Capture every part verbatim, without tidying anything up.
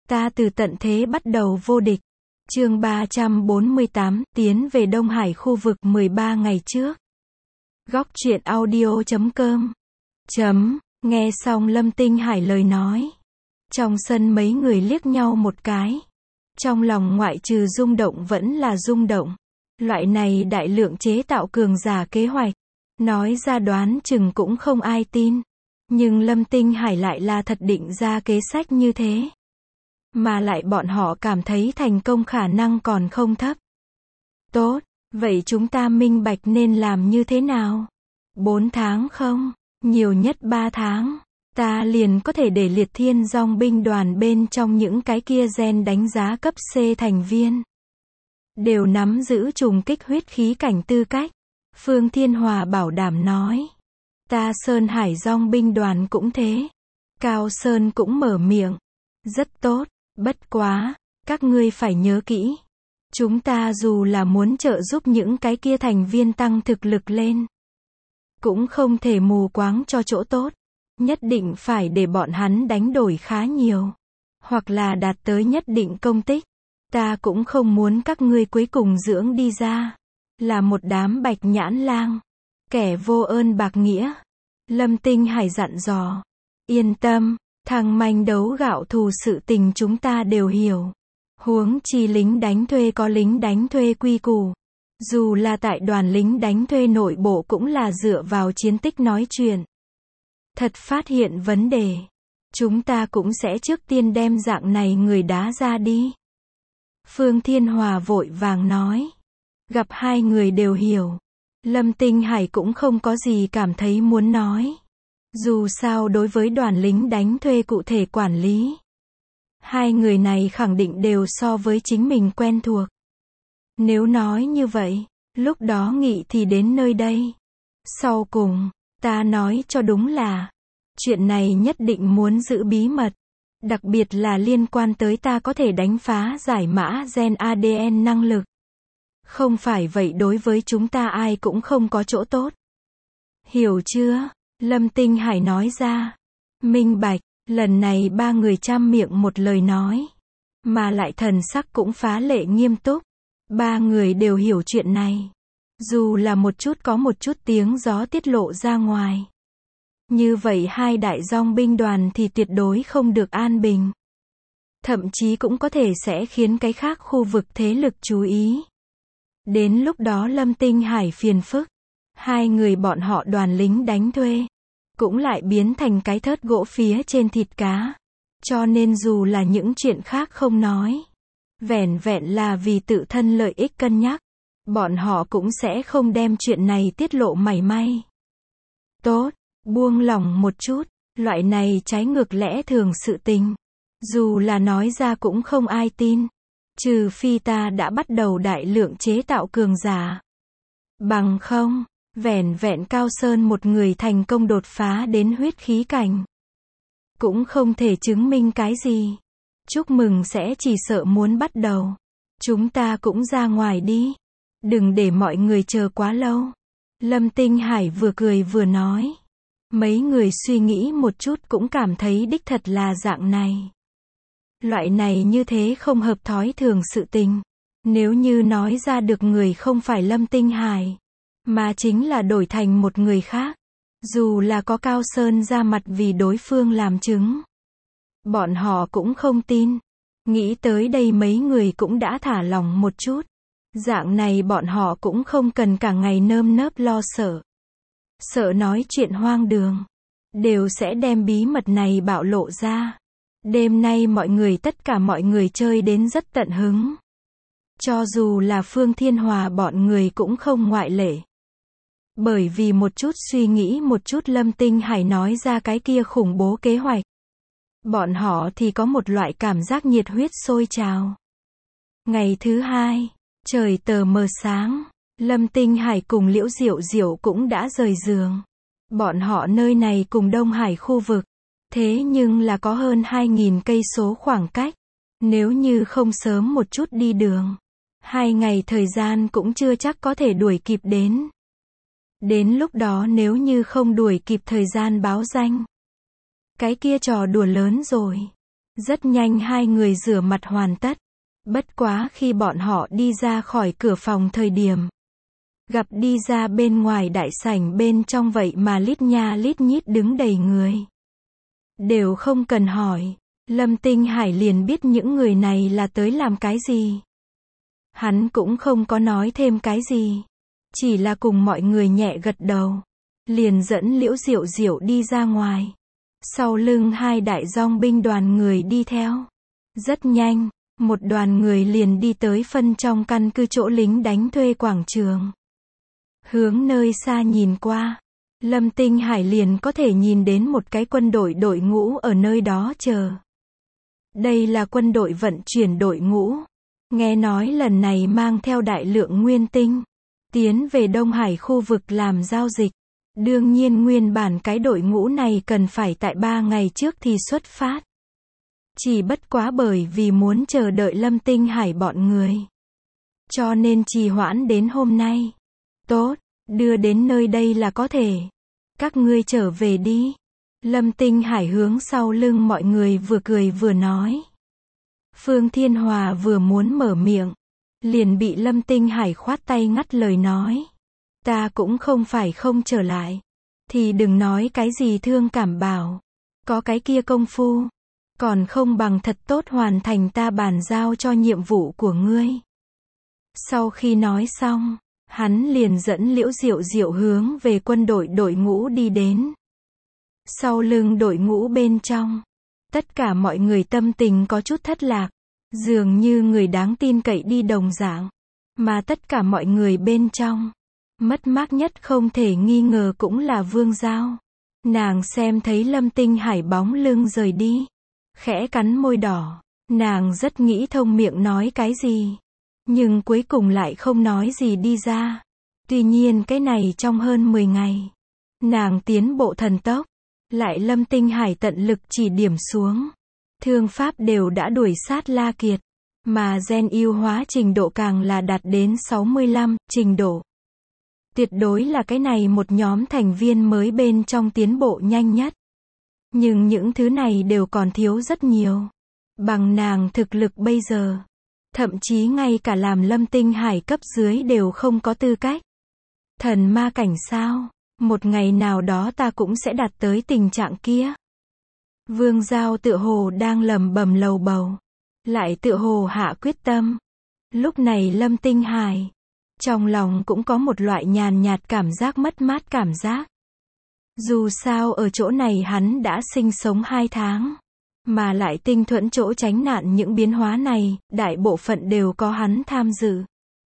Ta từ tận thế bắt đầu vô địch. Chương ba trăm bốn mươi tám, tiến về Đông Hải khu vực mười ba ngày trước. Góc truyện audio chấm com. Chấm, nghe xong Lâm Tinh Hải lời nói. Trong sân mấy người liếc nhau một cái. Trong lòng ngoại trừ rung động vẫn là rung động. Loại này đại lượng chế tạo cường giả kế hoạch. Nói ra đoán chừng cũng không ai tin. Nhưng Lâm Tinh Hải lại là thật định ra kế sách như thế. Mà lại bọn họ cảm thấy thành công khả năng còn không thấp. Tốt, vậy chúng ta minh bạch nên làm như thế nào? Bốn tháng không? Nhiều nhất ba tháng. Ta liền có thể để Liệt Thiên Dòng binh đoàn bên trong những cái kia gen đánh giá cấp C thành viên. Đều nắm giữ trùng kích huyết khí cảnh tư cách. Phương Thiên Hòa bảo đảm nói. Ta Sơn Hải Dòng binh đoàn cũng thế. Cao Sơn cũng mở miệng. Rất tốt, bất quá, các ngươi phải nhớ kỹ. Chúng ta dù là muốn trợ giúp những cái kia thành viên tăng thực lực lên. Cũng không thể mù quáng cho chỗ tốt. Nhất định phải để bọn hắn đánh đổi khá nhiều. Hoặc là đạt tới nhất định công tích. Ta cũng không muốn các ngươi cuối cùng dưỡng đi ra. Là một đám bạch nhãn lang. Kẻ vô ơn bạc nghĩa. Lâm Tinh Hải dặn dò. Yên tâm, thằng manh đấu gạo thù sự tình chúng ta đều hiểu. Huống chi lính đánh thuê có lính đánh thuê quy củ. Dù là tại đoàn lính đánh thuê nội bộ cũng là dựa vào chiến tích nói chuyện. Thật phát hiện vấn đề. Chúng ta cũng sẽ trước tiên đem dạng này người đá ra đi. Phương Thiên Hòa vội vàng nói. Gặp hai người đều hiểu. Lâm Tinh Hải cũng không có gì cảm thấy muốn nói. Dù sao đối với đoàn lính đánh thuê cụ thể quản lý. Hai người này khẳng định đều so với chính mình quen thuộc. Nếu nói như vậy, lúc đó nghị thì đến nơi đây. Sau cùng, ta nói cho đúng là, chuyện này nhất định muốn giữ bí mật. Đặc biệt là liên quan tới ta có thể đánh phá giải mã gen a đê en năng lực. Không phải vậy đối với chúng ta ai cũng không có chỗ tốt. Hiểu chưa? Lâm Tinh Hải nói ra. Minh bạch, lần này ba người trăm miệng một lời nói. Mà lại thần sắc cũng phá lệ nghiêm túc. Ba người đều hiểu chuyện này. Dù là một chút có một chút tiếng gió tiết lộ ra ngoài. Như vậy hai đại dòng binh đoàn thì tuyệt đối không được an bình. Thậm chí cũng có thể sẽ khiến cái khác khu vực thế lực chú ý. Đến lúc đó Lâm Tinh Hải phiền phức. Hai người bọn họ đoàn lính đánh thuê. Cũng lại biến thành cái thớt gỗ phía trên thịt cá. Cho nên dù là những chuyện khác không nói. Vẻn vẹn là vì tự thân lợi ích cân nhắc. Bọn họ cũng sẽ không đem chuyện này tiết lộ mảy may. Tốt, buông lỏng một chút. Loại này trái ngược lẽ thường sự tình. Dù là nói ra cũng không ai tin. Trừ phi ta đã bắt đầu đại lượng chế tạo cường giả. Bằng không, vẻn vẹn Cao Sơn một người thành công đột phá đến huyết khí cảnh. Cũng không thể chứng minh cái gì. Chúc mừng sẽ chỉ sợ muốn bắt đầu. Chúng ta cũng ra ngoài đi. Đừng để mọi người chờ quá lâu. Lâm Tinh Hải vừa cười vừa nói. Mấy người suy nghĩ một chút cũng cảm thấy đích thật là dạng này. Loại này như thế không hợp thói thường sự tình. Nếu như nói ra được người không phải Lâm Tinh Hải, mà chính là đổi thành một người khác. Dù là có Cao Sơn ra mặt vì đối phương làm chứng. Bọn họ cũng không tin. Nghĩ tới đây mấy người cũng đã thả lòng một chút. Dạng này bọn họ cũng không cần cả ngày nơm nớp lo sợ. Sợ nói chuyện hoang đường. Đều sẽ đem bí mật này bạo lộ ra. Đêm nay mọi người tất cả mọi người chơi đến rất tận hứng. Cho dù là Phương Thiên Hòa bọn người cũng không ngoại lệ. Bởi vì một chút suy nghĩ một chút Lâm Tinh Hải nói ra cái kia khủng bố kế hoạch. Bọn họ thì có một loại cảm giác nhiệt huyết sôi trào. Ngày thứ hai, trời tờ mờ sáng, Lâm Tinh Hải cùng Liễu Diệu Diệu cũng đã rời giường. Bọn họ nơi này cùng Đông Hải khu vực. Thế nhưng là có hơn hai nghìn cây số khoảng cách. Nếu như không sớm một chút đi đường. Hai ngày thời gian cũng chưa chắc có thể đuổi kịp đến. Đến lúc đó nếu như không đuổi kịp thời gian báo danh. Cái kia trò đùa lớn rồi. Rất nhanh hai người rửa mặt hoàn tất. Bất quá khi bọn họ đi ra khỏi cửa phòng thời điểm gặp đi ra bên ngoài đại sảnh bên trong vậy mà lít nha lít nhít đứng đầy người. Đều không cần hỏi, Lâm Tinh Hải liền biết những người này là tới làm cái gì. Hắn cũng không có nói thêm cái gì. Chỉ là cùng mọi người nhẹ gật đầu. Liền dẫn Liễu Diệu Diệu đi ra ngoài. Sau lưng hai đại dòng binh đoàn người đi theo. Rất nhanh, một đoàn người liền đi tới phân trong căn cứ chỗ lính đánh thuê quảng trường. Hướng nơi xa nhìn qua, Lâm Tinh Hải liền có thể nhìn đến một cái quân đội đội ngũ ở nơi đó chờ. Đây là quân đội vận chuyển đội ngũ. Nghe nói lần này mang theo đại lượng nguyên tinh, tiến về Đông Hải khu vực làm giao dịch. Đương nhiên nguyên bản cái đội ngũ này cần phải tại ba ngày trước thì xuất phát. Chỉ bất quá bởi vì muốn chờ đợi Lâm Tinh Hải bọn người, cho nên trì hoãn đến hôm nay. Tốt, đưa đến nơi đây là có thể. Các ngươi trở về đi. Lâm Tinh Hải hướng sau lưng mọi người vừa cười vừa nói. Phương Thiên Hòa vừa muốn mở miệng, liền bị Lâm Tinh Hải khoát tay ngắt lời nói. Ta cũng không phải không trở lại. Thì đừng nói cái gì thương cảm bảo. Có cái kia công phu, còn không bằng thật tốt hoàn thành ta bàn giao cho nhiệm vụ của ngươi. Sau khi nói xong, hắn liền dẫn Liễu Diệu Diệu hướng về quân đội đội ngũ đi đến. Sau lưng đội ngũ bên trong, tất cả mọi người tâm tình có chút thất lạc, dường như người đáng tin cậy đi đồng dạng, mà tất cả mọi người bên trong, mất mát nhất không thể nghi ngờ cũng là Vương Giao. Nàng xem thấy Lâm Tinh Hải bóng lưng rời đi, khẽ cắn môi đỏ, nàng rất nghĩ thông miệng nói cái gì, nhưng cuối cùng lại không nói gì đi ra. Tuy nhiên cái này trong hơn mười ngày, nàng tiến bộ thần tốc, lại Lâm Tinh Hải tận lực chỉ điểm xuống, thương pháp đều đã đuổi sát La Kiệt, mà gen yêu hóa trình độ càng là đạt đến sáu mươi lăm trình độ. Tuyệt đối là cái này một nhóm thành viên mới bên trong tiến bộ nhanh nhất. Nhưng những thứ này đều còn thiếu rất nhiều. Bằng nàng thực lực bây giờ, thậm chí ngay cả làm Lâm Tinh Hải cấp dưới đều không có tư cách. Thần ma cảnh sao? Một ngày nào đó ta cũng sẽ đạt tới tình trạng kia. Vương Giao tựa hồ đang lầm bầm lầu bầu, lại tựa hồ hạ quyết tâm. Lúc này Lâm Tinh Hải, trong lòng cũng có một loại nhàn nhạt cảm giác mất mát cảm giác. Dù sao ở chỗ này hắn đã sinh sống hai tháng, mà lại tinh thuẫn chỗ tránh nạn những biến hóa này, đại bộ phận đều có hắn tham dự.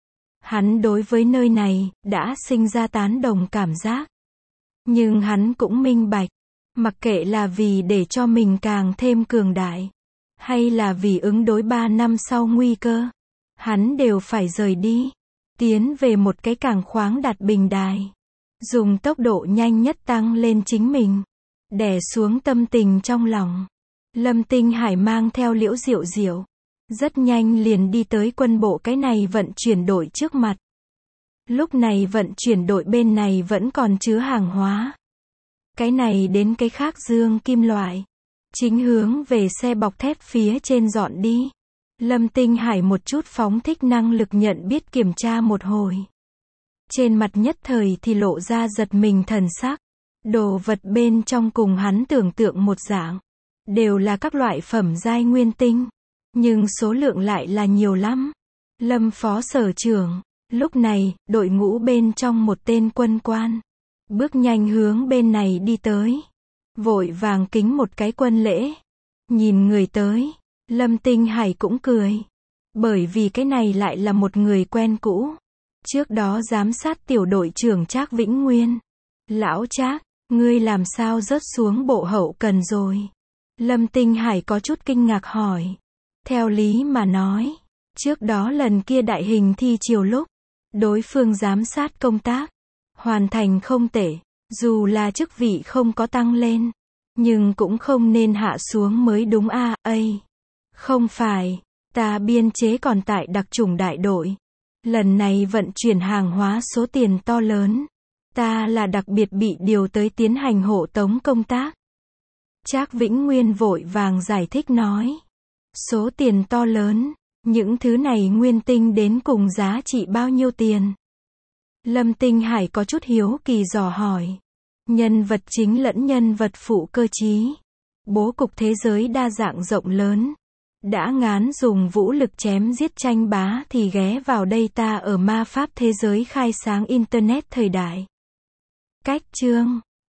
Hắn đối với nơi này, đã sinh ra tán đồng cảm giác. Nhưng hắn cũng minh bạch, mặc kệ là vì để cho mình càng thêm cường đại, hay là vì ứng đối ba năm sau nguy cơ, hắn đều phải rời đi, tiến về một cái càng khoáng đạt bình đài. Dùng tốc độ nhanh nhất tăng lên chính mình, đè xuống tâm tình trong lòng. Lâm Tinh Hải mang theo Liễu Diệu Diệu, rất nhanh liền đi tới quân bộ cái này vận chuyển đội trước mặt. Lúc này vận chuyển đội bên này vẫn còn chứa hàng hóa. Cái này đến cái khác dương kim loại, chính hướng về xe bọc thép phía trên dọn đi. Lâm Tinh Hải một chút phóng thích năng lực nhận biết kiểm tra một hồi. Trên mặt nhất thời thì lộ ra giật mình thần sắc. Đồ vật bên trong cùng hắn tưởng tượng một dạng, đều là các loại phẩm giai nguyên tinh, nhưng số lượng lại là nhiều lắm. Lâm phó sở trưởng, lúc này, đội ngũ bên trong một tên quân quan, bước nhanh hướng bên này đi tới, vội vàng kính một cái quân lễ. Nhìn người tới, Lâm Tinh Hải cũng cười, bởi vì cái này lại là một người quen cũ. Trước đó giám sát tiểu đội trưởng Trác Vĩnh Nguyên. Lão Trác, ngươi làm sao rớt xuống bộ hậu cần rồi? Lâm Tinh Hải có chút kinh ngạc hỏi. Theo lý mà nói, trước đó lần kia đại hình thi chiều lúc, đối phương giám sát công tác, hoàn thành không tệ, dù là chức vị không có tăng lên, nhưng cũng không nên hạ xuống mới đúng a. Ây, không phải, ta biên chế còn tại đặc chủng đại đội. Lần này vận chuyển hàng hóa số tiền to lớn, ta là đặc biệt bị điều tới tiến hành hộ tống công tác. Trác Vĩnh Nguyên vội vàng giải thích nói. Số tiền to lớn. Những thứ này nguyên tinh đến cùng giá trị bao nhiêu tiền? Lâm Tinh Hải có chút hiếu kỳ dò hỏi. Nhân vật chính lẫn nhân vật phụ cơ trí. Bố cục thế giới đa dạng rộng lớn. Đã ngán dùng vũ lực chém giết tranh bá thì ghé vào đây ta ở ma pháp thế giới khai sáng Internet thời đại. Cách chương